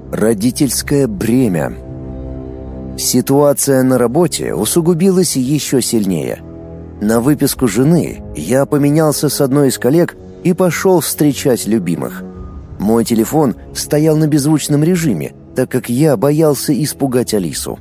Родительское бремя. Ситуация на работе усугубилась еще сильнее. На выписку жены я поменялся с одной из коллег и пошел встречать любимых. Мой телефон стоял на беззвучном режиме, так как я боялся испугать Алису.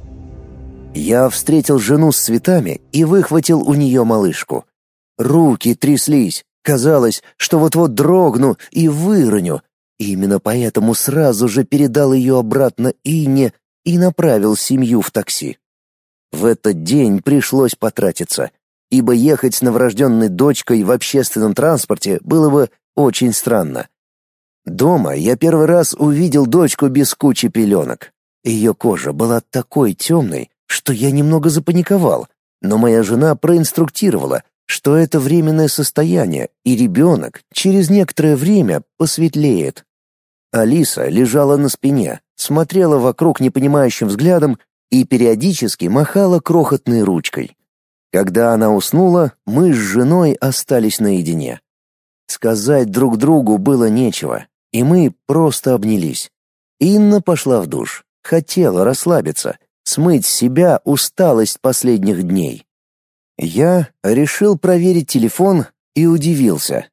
Я встретил жену с цветами и выхватил у нее малышку. Руки тряслись, казалось, что вот-вот дрогну и выроню. Именно поэтому сразу же передал ее обратно Инне и направил семью в такси. В этот день пришлось потратиться, ибо ехать с новорожденной дочкой в общественном транспорте было бы очень странно. Дома я первый раз увидел дочку без кучи пеленок. Ее кожа была такой темной, что я немного запаниковал, но моя жена проинструктировала, что это временное состояние, и ребенок через некоторое время посветлеет. Алиса лежала на спине, смотрела вокруг непонимающим взглядом и периодически махала крохотной ручкой. Когда она уснула, мы с женой остались наедине. Сказать друг другу было нечего, и мы просто обнялись. Инна пошла в душ, хотела расслабиться, смыть с себя усталость последних дней. Я решил проверить телефон и удивился.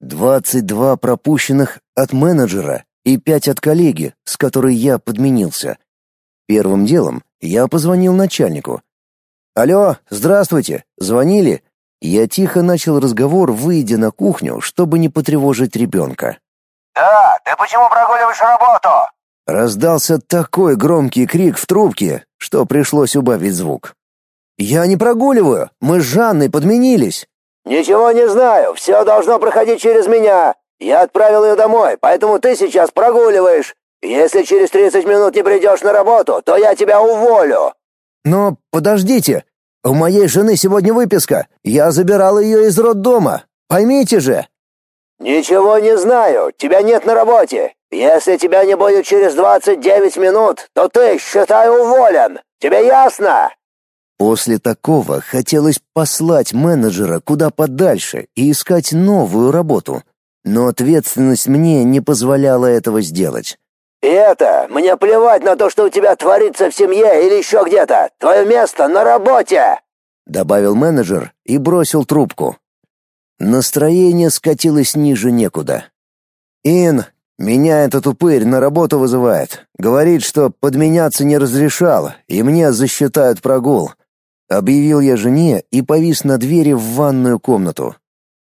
22 пропущенных от менеджера и 5 от коллеги, с которой я подменился. Первым делом я позвонил начальнику. «Алло, здравствуйте, звонили?» Я тихо начал разговор, выйдя на кухню, чтобы не потревожить ребенка. «Да, ты почему прогуливаешь работу?» Раздался такой громкий крик в трубке, что пришлось убавить звук. «Я не прогуливаю, мы с Жанной подменились». «Ничего не знаю, все должно проходить через меня. Я отправил ее домой, поэтому ты сейчас прогуливаешь. Если через 30 минут не придешь на работу, то я тебя уволю». «Но подождите, у моей жены сегодня выписка. Я забирал ее из роддома. Поймите же». «Ничего не знаю, тебя нет на работе. Если тебя не будет через 29 минут, то ты, считай, уволен. Тебе ясно?» После такого хотелось послать менеджера куда подальше и искать новую работу. Но ответственность мне не позволяла этого сделать. «И это, мне плевать на то, что у тебя творится в семье или еще где-то. Твое место на работе!» Добавил менеджер и бросил трубку. Настроение скатилось ниже некуда. «Ин, меня этот упырь на работу вызывает. Говорит, что подменяться не разрешал, и мне засчитают прогул». Объявил я жене и повис на двери в ванную комнату.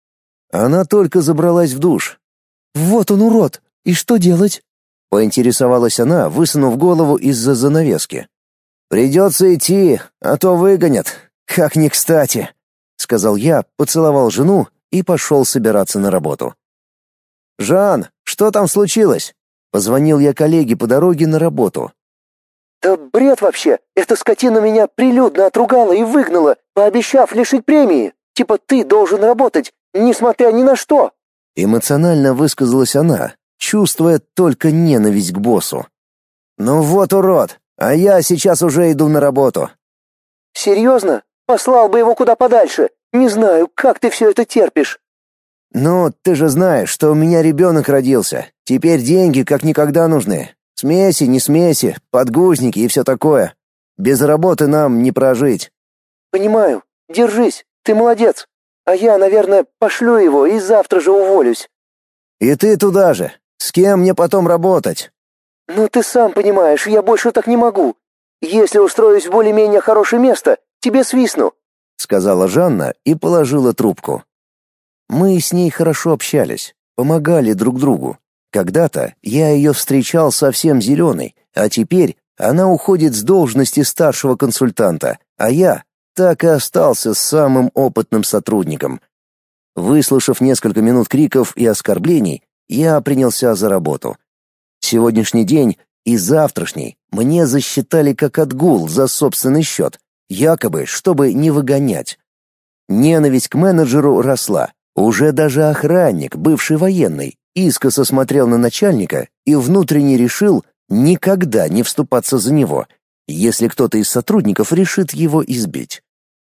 Она только забралась в душ. «Вот он, урод! И что делать?» Поинтересовалась она, высунув голову из-за занавески. «Придется идти, а то выгонят. Как ни кстати», — сказал я, поцеловал жену и пошел собираться на работу. «Жан, что там случилось?» Позвонил я коллеге по дороге на работу. «Да бред вообще! Эта скотина меня прилюдно отругала и выгнала, пообещав лишить премии. Типа ты должен работать, несмотря ни на что!» Эмоционально высказалась она, чувствуя только ненависть к боссу. «Ну вот урод, а я сейчас уже иду на работу». «Серьезно? Послал бы его куда подальше. Не знаю, как ты все это терпишь». «Ну, ты же знаешь, что у меня ребенок родился. Теперь деньги как никогда нужны. Смеси, не смеси, подгузники и все такое. Без работы нам не прожить». «Понимаю. Держись, ты молодец. А я, наверное, пошлю его и завтра же уволюсь». «И ты туда же. С кем мне потом работать?» «Ну ты сам понимаешь, я больше так не могу. Если устроюсь в более-менее хорошее место, тебе свистну», — сказала Жанна и положила трубку. Мы с ней хорошо общались, помогали друг другу. Когда-то я ее встречал совсем зеленой, а теперь она уходит с должности старшего консультанта, а я так и остался самым опытным сотрудником. Выслушав несколько минут криков и оскорблений, я принялся за работу. Сегодняшний день и завтрашний мне засчитали как отгул за собственный счет, якобы, чтобы не выгонять. Ненависть к менеджеру росла. Уже даже охранник, бывший военный, искоса смотрел на начальника и внутренне решил никогда не вступаться за него, если кто-то из сотрудников решит его избить.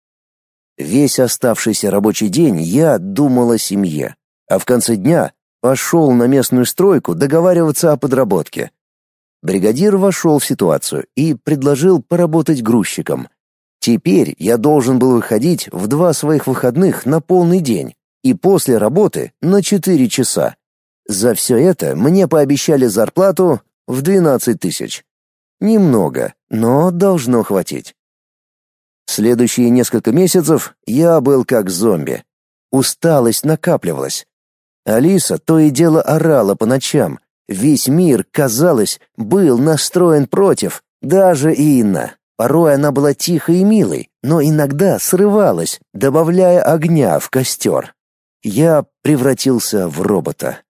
Весь оставшийся рабочий день я думал о семье, а в конце дня пошел на местную стройку договариваться о подработке. Бригадир вошел в ситуацию и предложил поработать грузчиком. Теперь я должен был выходить в 2 своих выходных на полный день и после работы на 4 часа. За все это мне пообещали зарплату в 12 тысяч. Немного, но должно хватить. Следующие несколько месяцев я был как зомби. Усталость накапливалась. Алиса то и дело орала по ночам. Весь мир, казалось, был настроен против, даже Инна. Порой она была тихой и милой, но иногда срывалась, добавляя огня в костер. Я превратился в робота.